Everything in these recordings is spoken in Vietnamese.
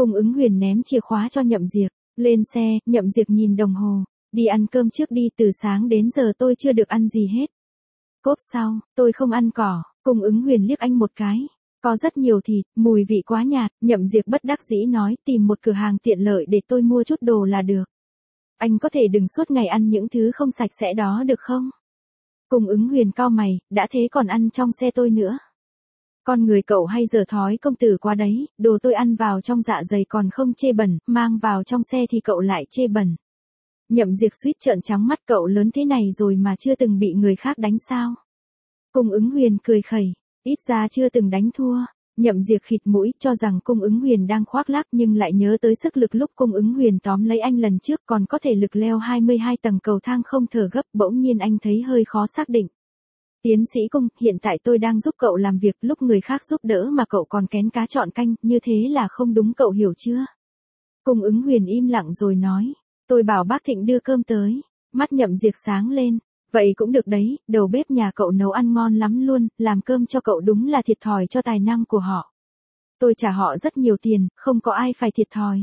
Cung ứng huyền ném chìa khóa cho Nhậm Diệp. Lên xe, Nhậm Diệp nhìn đồng hồ. Đi ăn cơm trước đi, từ sáng đến giờ tôi chưa được ăn gì hết. Cốp sau, tôi không ăn cỏ. Cung ứng huyền liếc anh một cái. Có rất nhiều thịt, mùi vị quá nhạt. Nhậm Diệp bất đắc dĩ nói, tìm một cửa hàng tiện lợi để tôi mua chút đồ là được. Anh có thể đừng suốt ngày ăn những thứ không sạch sẽ đó được không? Cung ứng huyền cau mày, đã thế còn ăn trong xe tôi nữa. Con người cậu hay dở thói công tử quá đấy, đồ tôi ăn vào trong dạ dày còn không chê bẩn, mang vào trong xe thì cậu lại chê bẩn. Nhậm Diệp suýt trợn trắng mắt, cậu lớn thế này rồi mà chưa từng bị người khác đánh sao? Cung ứng huyền cười khẩy, ít ra chưa từng đánh thua. Nhậm Diệp khịt mũi, cho rằng cung ứng huyền đang khoác lác nhưng lại nhớ tới sức lực lúc cung ứng huyền tóm lấy anh lần trước còn có thể lực leo 22 tầng cầu thang không thở gấp, bỗng nhiên anh thấy hơi khó xác định. Tiến sĩ Cung, hiện tại tôi đang giúp cậu làm việc, lúc người khác giúp đỡ mà cậu còn kén cá chọn canh, như thế là không đúng, cậu hiểu chưa? Cung ứng huyền im lặng rồi nói, tôi bảo bác Thịnh đưa cơm tới. Mắt Nhậm Diệp sáng lên, vậy cũng được đấy, đầu bếp nhà cậu nấu ăn ngon lắm luôn, làm cơm cho cậu đúng là thiệt thòi cho tài năng của họ. Tôi trả họ rất nhiều tiền, không có ai phải thiệt thòi.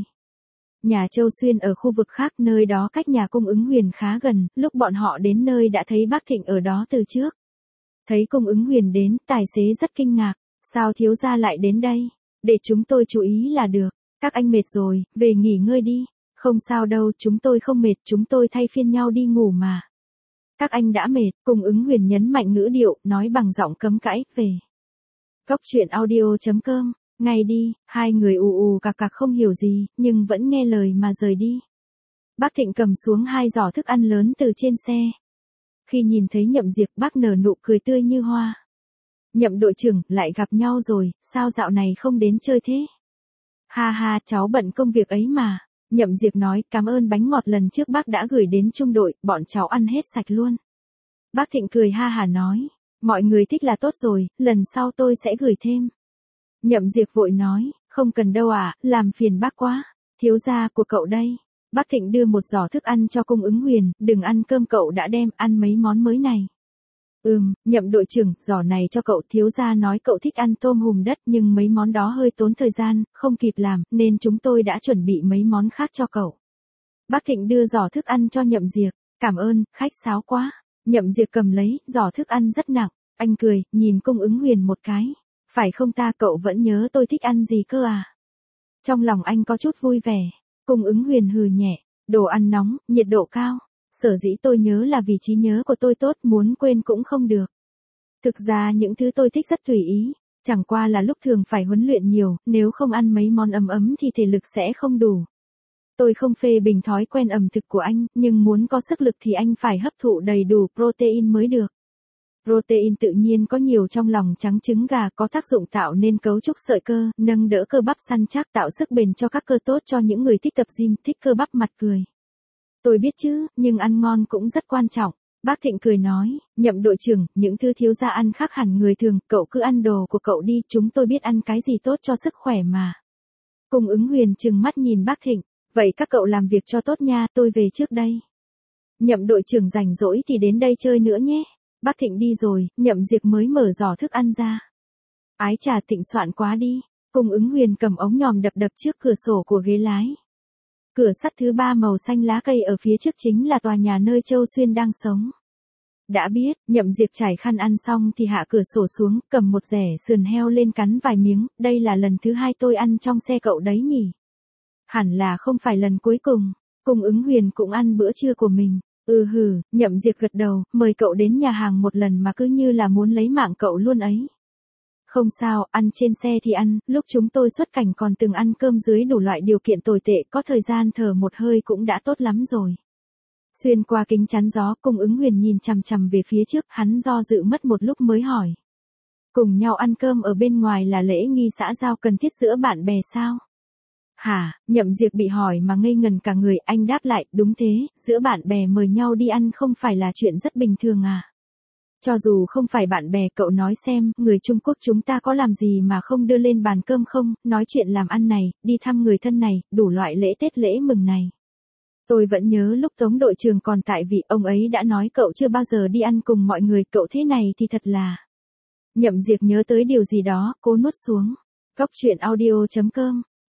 Nhà Châu Xuyên ở khu vực khác, nơi đó cách nhà cung ứng huyền khá gần, lúc bọn họ đến nơi đã thấy bác Thịnh ở đó từ trước. Thấy cung ứng huyền đến, tài xế rất kinh ngạc, sao thiếu gia lại đến đây? Để chúng tôi chú ý là được, các anh mệt rồi, về nghỉ ngơi đi. Không sao đâu, chúng tôi không mệt, chúng tôi thay phiên nhau đi ngủ mà. Các anh đã mệt, cung ứng huyền nhấn mạnh ngữ điệu, nói bằng giọng cấm cãi, về. Cốc truyện audio.com, ngay đi, hai người ù ù cạc cạc không hiểu gì, nhưng vẫn nghe lời mà rời đi. Bác Thịnh cầm xuống 2 giỏ thức ăn lớn từ trên xe. Khi nhìn thấy Nhậm Diệp, bác nở nụ cười tươi như hoa. Nhậm đội trưởng, lại gặp nhau rồi, sao dạo này không đến chơi thế? Ha ha, cháu bận công việc ấy mà. Nhậm Diệp nói, cảm ơn bánh ngọt lần trước bác đã gửi đến trung đội, bọn cháu ăn hết sạch luôn. Bác Thịnh cười ha hả nói, mọi người thích là tốt rồi, lần sau tôi sẽ gửi thêm. Nhậm Diệp vội nói, không cần đâu ạ, làm phiền bác quá, thiếu gia của cậu đây. Bác Thịnh đưa một giỏ thức ăn cho cung ứng huyền, đừng ăn cơm cậu đã đem, ăn mấy món mới này. Nhậm đội trưởng, giỏ này cho cậu, thiếu gia nói cậu thích ăn tôm hùm đất nhưng mấy món đó hơi tốn thời gian, không kịp làm, nên chúng tôi đã chuẩn bị mấy món khác cho cậu. Bác Thịnh đưa giỏ thức ăn cho Nhậm Diệp, cảm ơn, khách sáo quá. Nhậm Diệp cầm lấy, giỏ thức ăn rất nặng, anh cười, nhìn cung ứng huyền một cái. Phải không ta, cậu vẫn nhớ tôi thích ăn gì cơ à? Trong lòng anh có chút vui vẻ, cung ứng huyền hừ nhẹ, đồ ăn nóng, nhiệt độ cao. Sở dĩ tôi nhớ là vì trí nhớ của tôi tốt, muốn quên cũng không được. Thực ra những thứ tôi thích rất tùy ý, chẳng qua là lúc thường phải huấn luyện nhiều, nếu không ăn mấy món ấm ấm thì thể lực sẽ không đủ. Tôi không phê bình thói quen ẩm thực của anh, nhưng muốn có sức lực thì anh phải hấp thụ đầy đủ protein mới được. Protein tự nhiên có nhiều trong lòng trắng trứng gà, có tác dụng tạo nên cấu trúc sợi cơ, nâng đỡ cơ bắp săn chắc, tạo sức bền cho các cơ, tốt cho những người thích tập gym, thích cơ bắp mặt cười. Tôi biết chứ, nhưng ăn ngon cũng rất quan trọng. Bác Thịnh cười nói, Nhậm đội trưởng, những thứ thiếu gia ăn khác hẳn người thường, cậu cứ ăn đồ của cậu đi, chúng tôi biết ăn cái gì tốt cho sức khỏe mà. Cung ứng huyền trừng mắt nhìn bác Thịnh, vậy các cậu làm việc cho tốt nha, tôi về trước đây. Nhậm đội trưởng rảnh rỗi thì đến đây chơi nữa nhé. Bác Thịnh đi rồi, Nhậm Diệp mới mở giỏ thức ăn ra. Ái trà, Thịnh soạn quá đi. Cung ứng huyền cầm ống nhòm đập đập trước cửa sổ của ghế lái. Cửa sắt thứ 3 màu xanh lá cây ở phía trước chính là tòa nhà nơi Châu Xuyên đang sống. Đã biết, Nhậm Diệp trải khăn ăn xong thì hạ cửa sổ xuống, cầm một rẻ sườn heo lên cắn vài miếng, đây là lần thứ 2 tôi ăn trong xe cậu đấy nhỉ? Hẳn là không phải lần cuối cùng. Cung ứng huyền cũng ăn bữa trưa của mình. Nhậm Diệp gật đầu, mời cậu đến nhà hàng một lần mà cứ như là muốn lấy mạng cậu luôn ấy. Không sao, ăn trên xe thì ăn, lúc chúng tôi xuất cảnh còn từng ăn cơm dưới đủ loại điều kiện tồi tệ, có thời gian thở một hơi cũng đã tốt lắm rồi. Xuyên qua kính chắn gió, cung ứng huyền nhìn chằm chằm về phía trước, hắn do dự mất một lúc mới hỏi. Cùng nhau ăn cơm ở bên ngoài là lễ nghi xã giao cần thiết giữa bạn bè sao? Hả, Nhậm Diệp bị hỏi mà ngây ngần cả người, anh đáp lại, đúng thế, giữa bạn bè mời nhau đi ăn không phải là chuyện rất bình thường à? Cho dù không phải bạn bè, cậu nói xem, người Trung Quốc chúng ta có làm gì mà không đưa lên bàn cơm không, nói chuyện làm ăn này, đi thăm người thân này, đủ loại lễ Tết lễ mừng này. Tôi vẫn nhớ lúc Tống đội trưởng còn tại vị, ông ấy đã nói cậu chưa bao giờ đi ăn cùng mọi người, cậu thế này thì thật là... Nhậm Diệp nhớ tới điều gì đó, cố nuốt xuống. Cốc truyện audio.com